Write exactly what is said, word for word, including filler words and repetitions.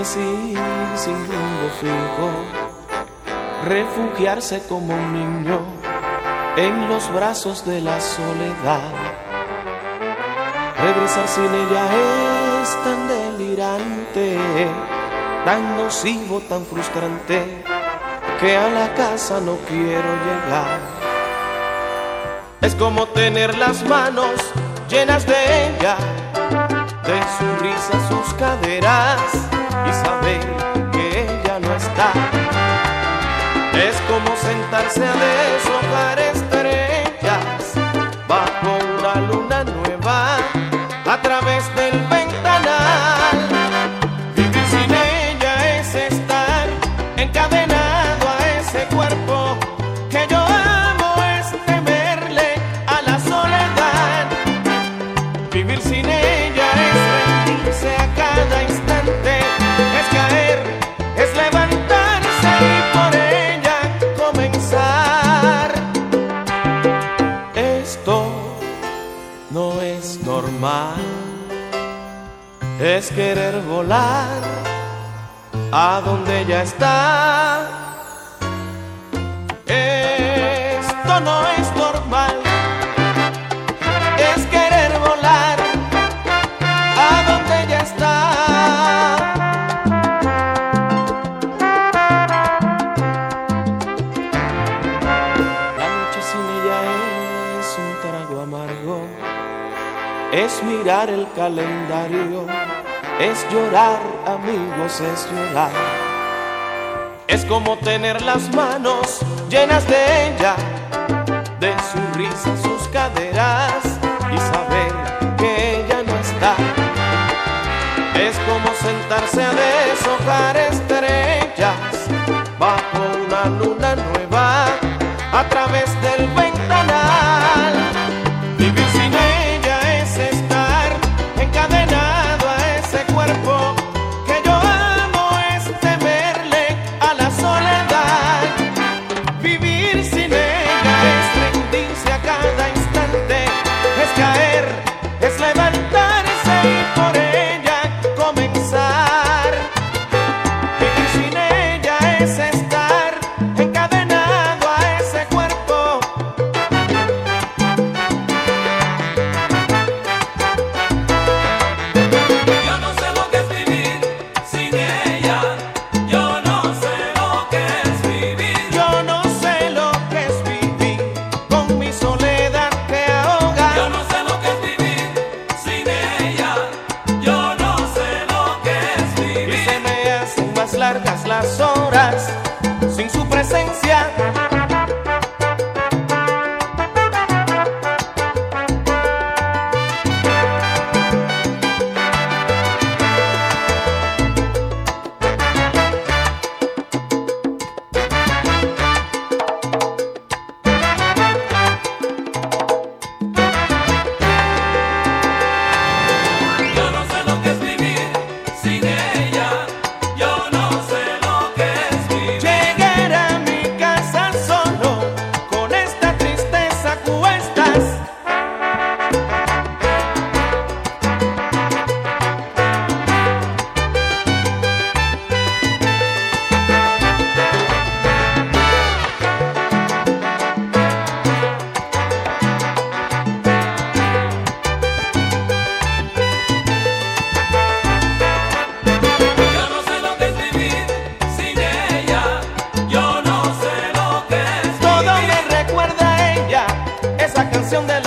es ir sin rumbo fijo, refugiarse como un niño en los brazos de la soledad. Regresar sin ella es tan delirante, tan nocivo, tan frustrante, que a la casa no quiero llegar. Es como tener las manos llenas de ella, de su risa, sus caderas, y saber que ella no está. Es como sentarse a deshojar estrellas bajo una luna nueva a través del ventanal. Vivir sin ella es estar encadenado a ese cuerpo que yo amo, es temerle a la soledad. Vivir sin ella es rendirse a cada instante, es caer, es levantarse y por ella comenzar. Esto no es normal, es querer volar a donde ella está. Esto no es normal, es querer volar a donde ella está. La noche sin ella es un trago amargo, es mirar el calendario, es llorar, amigos, es llorar. Es como tener las manos llenas de ella, de su risa, sus caderas, y saber que ella no está. Es como sentarse a deshojar estrellas bajo una luna nueva a través del ventanal. Vivir sin ella es estar encadenado a ese cuerpo que yo amo, es temerle a la soledad. Vivir sin ella es rendirse a cada instante, es caer, es levantarse y por ella comenzar. Vivir sin ella es estar encadenado a ese cuerpo. Yo no sé lo que es vivir sin ella. Yo no sé lo que es vivir. Yo no sé lo que es vivir con mi soledad que ahoga. Yo no sé lo que es vivir sin ella. Yo no sé lo que es Y vivir. se me hacen más largas las horas sin su presencia. Yo no sé lo que es vivir sin ella. Yo no sé lo que es vivir. Llegar a mi casa solo con esta tristeza a cuestas. Yo no sé lo que es vivir sin ella. Yo no sé lo que es Todo vivir. me recuerda a ella, esa canción de